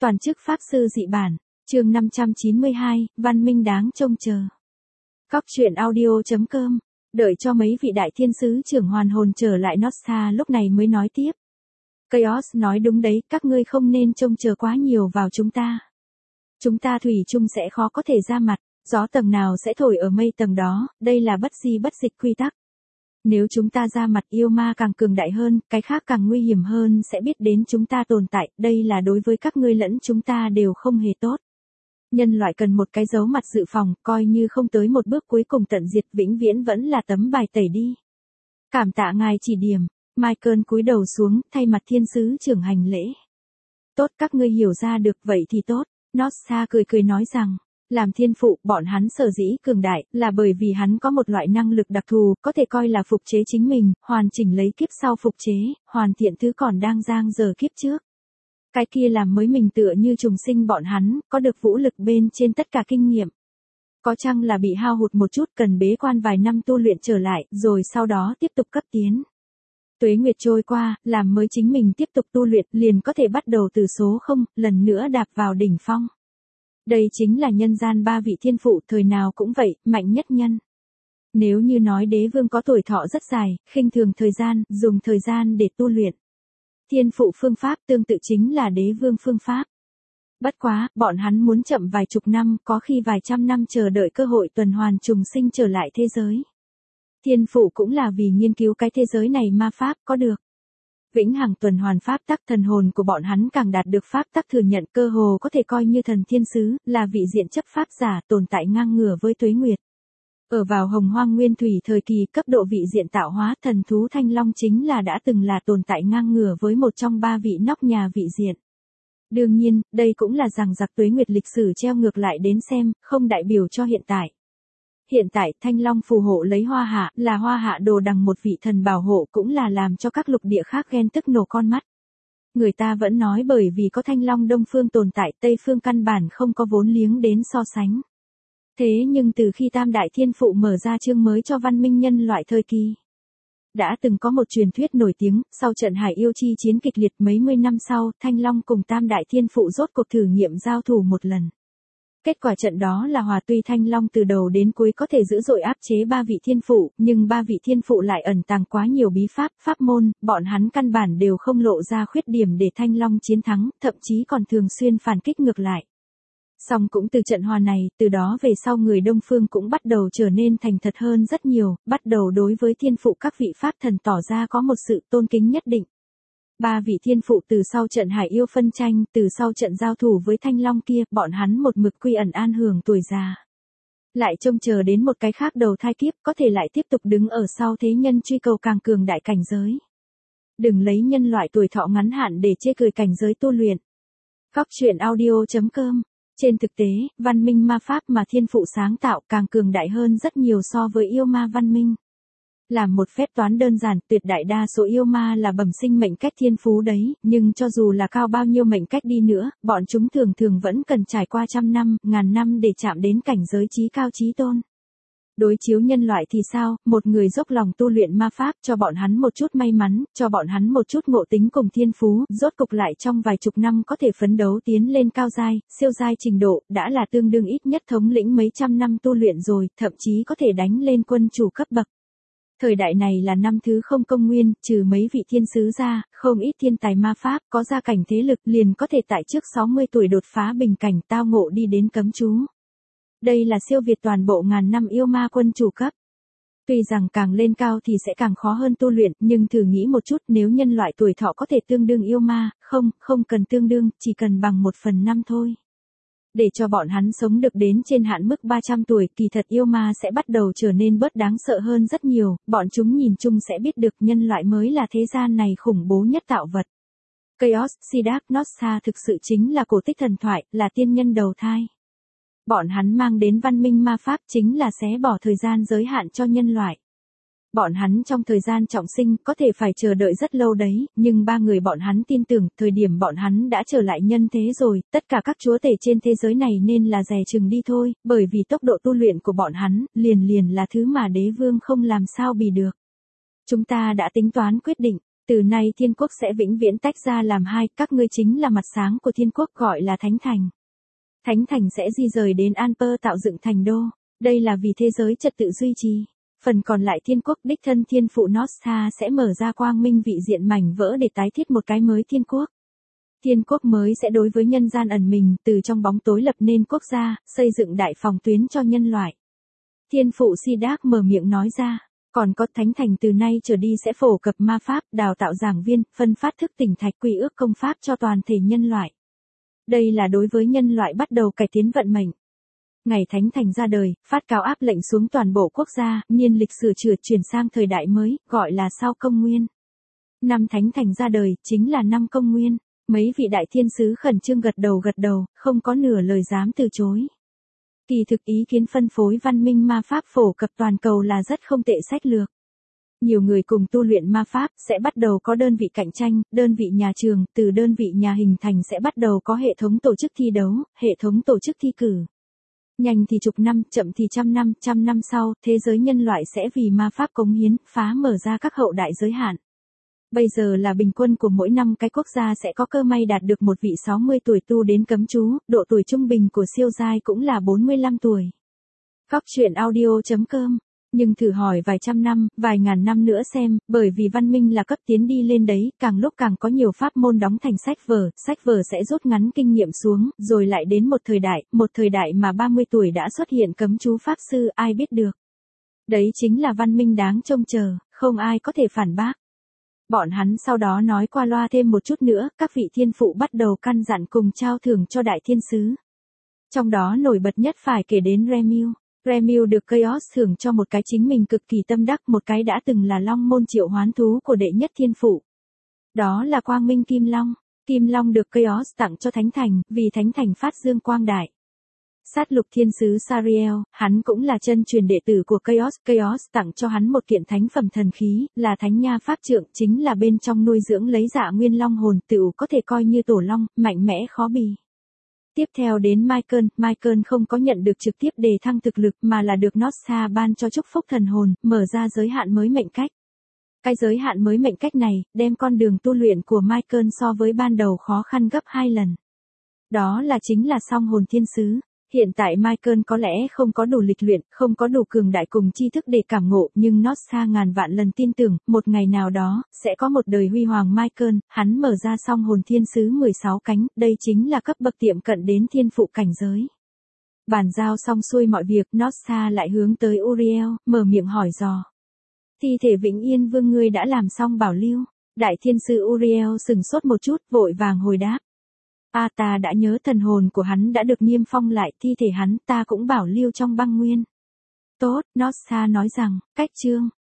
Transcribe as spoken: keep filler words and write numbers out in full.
Toàn chức Pháp Sư dị bản, chương năm trăm chín mươi hai, văn minh đáng trông chờ. Cóc truyện audio chấm com, đợi cho mấy vị đại thiên sứ trưởng hoàn hồn trở lại Noxa lúc này mới nói tiếp. Chaos nói đúng đấy, các ngươi không nên trông chờ quá nhiều vào chúng ta. Chúng ta thủy chung sẽ khó có thể ra mặt, gió tầng nào sẽ thổi ở mây tầng đó, đây là bất di bất dịch quy tắc. Nếu chúng ta ra mặt yêu ma càng cường đại hơn, cái khác càng nguy hiểm hơn sẽ biết đến chúng ta tồn tại, đây là đối với các ngươi lẫn chúng ta đều không hề tốt. Nhân loại cần một cái dấu mặt dự phòng, coi như không tới một bước cuối cùng tận diệt vĩnh viễn vẫn là tấm bài tẩy đi. Cảm tạ ngài chỉ điểm, Michael cúi đầu xuống, thay mặt thiên sứ trưởng hành lễ. Tốt, các ngươi hiểu ra được vậy thì tốt, Noxa cười cười nói rằng. Làm thiên phụ, bọn hắn sở dĩ cường đại, là bởi vì hắn có một loại năng lực đặc thù, có thể coi là phục chế chính mình, hoàn chỉnh lấy kiếp sau phục chế, hoàn thiện thứ còn đang giang dở kiếp trước. Cái kia làm mới mình tựa như trùng sinh bọn hắn, có được vũ lực bên trên tất cả kinh nghiệm. Có chăng là bị hao hụt một chút cần bế quan vài năm tu luyện trở lại, rồi sau đó tiếp tục cấp tiến. Tuế nguyệt trôi qua, làm mới chính mình tiếp tục tu luyện, liền có thể bắt đầu từ số không, lần nữa đạp vào đỉnh phong. Đây chính là nhân gian ba vị thiên phụ thời nào cũng vậy, mạnh nhất nhân. Nếu như nói đế vương có tuổi thọ rất dài, khinh thường thời gian, dùng thời gian để tu luyện. Thiên phụ phương pháp tương tự chính là đế vương phương pháp. Bất quá, bọn hắn muốn chậm vài chục năm, có khi vài trăm năm chờ đợi cơ hội tuần hoàn trùng sinh trở lại thế giới. Thiên phụ cũng là vì nghiên cứu cái thế giới này ma pháp có được. Vĩnh hằng tuần hoàn pháp tắc thần hồn của bọn hắn càng đạt được pháp tắc thừa nhận cơ hồ có thể coi như thần thiên sứ, là vị diện chấp pháp giả tồn tại ngang ngửa với tuế nguyệt. Ở vào hồng hoang nguyên thủy thời kỳ cấp độ vị diện tạo hóa thần thú thanh long chính là đã từng là tồn tại ngang ngửa với một trong ba vị nóc nhà vị diện. Đương nhiên, đây cũng là rằng giặc tuế nguyệt lịch sử treo ngược lại đến xem, không đại biểu cho hiện tại. Hiện tại, Thanh Long phù hộ lấy Hoa Hạ, là Hoa Hạ đồ đằng một vị thần bảo hộ cũng là làm cho các lục địa khác ghen tức nổ con mắt. Người ta vẫn nói bởi vì có Thanh Long Đông Phương tồn tại, Tây Phương căn bản không có vốn liếng đến so sánh. Thế nhưng từ khi Tam Đại Thiên Phụ mở ra chương mới cho văn minh nhân loại thời kỳ, đã từng có một truyền thuyết nổi tiếng, sau trận Hải Yêu chi chiến kịch liệt mấy mươi năm sau, Thanh Long cùng Tam Đại Thiên Phụ rốt cuộc thử nghiệm giao thủ một lần. Kết quả trận đó là hòa, tuy Thanh Long từ đầu đến cuối có thể dữ dội áp chế ba vị thiên phụ, nhưng ba vị thiên phụ lại ẩn tàng quá nhiều bí pháp, pháp môn, bọn hắn căn bản đều không lộ ra khuyết điểm để Thanh Long chiến thắng, thậm chí còn thường xuyên phản kích ngược lại. Song cũng từ trận hòa này, từ đó về sau người Đông Phương cũng bắt đầu trở nên thành thật hơn rất nhiều, bắt đầu đối với thiên phụ các vị pháp thần tỏ ra có một sự tôn kính nhất định. Ba vị thiên phụ từ sau trận Hải Yêu phân tranh, từ sau trận giao thủ với Thanh Long kia, bọn hắn một mực quy ẩn an hưởng tuổi già. Lại trông chờ đến một cái khác đầu thai kiếp, có thể lại tiếp tục đứng ở sau thế nhân truy cầu càng cường đại cảnh giới. Đừng lấy nhân loại tuổi thọ ngắn hạn để chê cười cảnh giới tu luyện. Cóc truyện audio chấm com. Trên thực tế, văn minh ma pháp mà thiên phụ sáng tạo càng cường đại hơn rất nhiều so với yêu ma văn minh. Làm một phép toán đơn giản, tuyệt đại đa số yêu ma là bẩm sinh mệnh cách thiên phú đấy, nhưng cho dù là cao bao nhiêu mệnh cách đi nữa, bọn chúng thường thường vẫn cần trải qua trăm năm, ngàn năm để chạm đến cảnh giới trí cao trí tôn. Đối chiếu nhân loại thì sao, một người dốc lòng tu luyện ma pháp cho bọn hắn một chút may mắn, cho bọn hắn một chút ngộ tính cùng thiên phú, rốt cục lại trong vài chục năm có thể phấn đấu tiến lên cao giai, siêu giai trình độ, đã là tương đương ít nhất thống lĩnh mấy trăm năm tu luyện rồi, thậm chí có thể đánh lên quân chủ cấp bậc. Thời đại này là năm thứ không công nguyên, trừ mấy vị thiên sứ ra, không ít thiên tài ma pháp có gia cảnh thế lực liền có thể tại trước sáu mươi tuổi đột phá bình cảnh tao ngộ đi đến cấm chú. Đây là siêu việt toàn bộ ngàn năm yêu ma quân chủ cấp. Tuy rằng càng lên cao thì sẽ càng khó hơn tu luyện, nhưng thử nghĩ một chút nếu nhân loại tuổi thọ có thể tương đương yêu ma, không, không cần tương đương, chỉ cần bằng một phần năm thôi. Để cho bọn hắn sống được đến trên hạn mức ba trăm tuổi, kỳ thật yêu ma sẽ bắt đầu trở nên bớt đáng sợ hơn rất nhiều, bọn chúng nhìn chung sẽ biết được nhân loại mới là thế gian này khủng bố nhất tạo vật. Chaos, Siddharth, Noxa thực sự chính là cổ tích thần thoại, là tiên nhân đầu thai. Bọn hắn mang đến văn minh ma pháp chính là xé bỏ thời gian giới hạn cho nhân loại. Bọn hắn trong thời gian trọng sinh có thể phải chờ đợi rất lâu đấy, nhưng ba người bọn hắn tin tưởng, thời điểm bọn hắn đã trở lại nhân thế rồi, tất cả các chúa tể trên thế giới này nên là dè chừng đi thôi, bởi vì tốc độ tu luyện của bọn hắn, liền liền là thứ mà đế vương không làm sao bì được. Chúng ta đã tính toán quyết định, Từ nay thiên quốc sẽ vĩnh viễn tách ra làm hai, các ngươi chính là mặt sáng của thiên quốc gọi là Thánh Thành. Thánh Thành sẽ di rời đến Anper tạo dựng thành đô, đây là vì thế giới trật tự duy trì. Phần còn lại thiên quốc đích thân thiên phụ Nostha sẽ mở ra quang minh vị diện mảnh vỡ để tái thiết một cái mới thiên quốc. Thiên quốc mới sẽ đối với nhân gian ẩn mình, từ trong bóng tối lập nên quốc gia, xây dựng đại phòng tuyến cho nhân loại. Thiên phụ Siddharth mở miệng nói ra, còn có Thánh Thành từ nay trở đi sẽ phổ cập ma pháp, đào tạo giảng viên, phân phát thức tỉnh thạch quy ước công pháp cho toàn thể nhân loại. Đây là đối với nhân loại bắt đầu cải tiến vận mệnh. Ngày Thánh Thành ra đời, phát cáo áp lệnh xuống toàn bộ quốc gia, niên lịch sửa chữa chuyển sang thời đại mới, gọi là sau công nguyên. Năm Thánh Thành ra đời, chính là năm công nguyên. Mấy vị đại thiên sứ khẩn trương gật đầu gật đầu, không có nửa lời dám từ chối. Kỳ thực ý kiến phân phối văn minh ma pháp phổ cập toàn cầu là rất không tệ sách lược. Nhiều người cùng tu luyện ma pháp sẽ bắt đầu có đơn vị cạnh tranh, đơn vị nhà trường, từ đơn vị nhà hình thành sẽ bắt đầu có hệ thống tổ chức thi đấu, hệ thống tổ chức thi cử. Nhanh thì chục năm, chậm thì trăm năm, trăm năm sau, thế giới nhân loại sẽ vì ma pháp cống hiến, phá mở ra các hậu đại giới hạn. Bây giờ là bình quân của mỗi năm cái quốc gia sẽ có cơ may đạt được một vị sáu mươi tuổi tu đến cấm chú, độ tuổi trung bình của siêu giai cũng là bốn mươi lăm tuổi. Góc truyện audio chấm com. Nhưng thử hỏi vài trăm năm, vài ngàn năm nữa xem, bởi vì văn minh là cấp tiến đi lên đấy, càng lúc càng có nhiều pháp môn đóng thành sách vở, sách vở sẽ rút ngắn kinh nghiệm xuống, rồi lại đến một thời đại, một thời đại mà ba mươi tuổi đã xuất hiện cấm chú pháp sư, ai biết được. Đấy chính là văn minh đáng trông chờ, không ai có thể phản bác. Bọn hắn sau đó nói qua loa thêm một chút nữa, các vị thiên phụ bắt đầu căn dặn cùng trao thưởng cho đại thiên sứ. Trong đó nổi bật nhất phải kể đến Remil. Remil được Chaos thưởng cho một cái chính mình cực kỳ tâm đắc, một cái đã từng là long môn triệu hoán thú của đệ nhất thiên phụ. Đó là Quang Minh Kim Long. Kim Long được Chaos tặng cho Thánh Thành, vì Thánh Thành phát dương quang đại. Sát lục thiên sứ Sariel, hắn cũng là chân truyền đệ tử của Chaos. Chaos tặng cho hắn một kiện thánh phẩm thần khí, là thánh nha pháp trượng, chính là bên trong nuôi dưỡng lấy dạ nguyên long hồn, tựu có thể coi như tổ long, mạnh mẽ khó bì. Tiếp theo đến Michael, Michael không có nhận được trực tiếp đề thăng thực lực mà là được Nostha ban cho chúc phúc thần hồn, mở ra giới hạn mới mệnh cách. Cái giới hạn mới mệnh cách này, đem con đường tu luyện của Michael so với ban đầu khó khăn gấp hai lần. Đó là chính là song hồn thiên sứ. Hiện tại Michael có lẽ không có đủ lịch luyện, không có đủ cường đại cùng tri thức để cảm ngộ, nhưng Nostha ngàn vạn lần tin tưởng, một ngày nào đó, sẽ có một đời huy hoàng Michael, hắn mở ra song hồn thiên sứ mười sáu cánh, đây chính là cấp bậc tiệm cận đến thiên phụ cảnh giới. Bàn giao xong xuôi mọi việc, Nostha lại hướng tới Uriel, mở miệng hỏi dò. Thi thể Vĩnh Yên Vương ngươi đã làm xong bảo lưu, đại thiên sư Uriel sừng sốt một chút, vội vàng hồi đáp. A ta đã nhớ thần hồn của hắn đã được niêm phong lại, thi thể hắn ta cũng bảo lưu trong băng nguyên. Tốt, Nostha nói rằng, cách chương.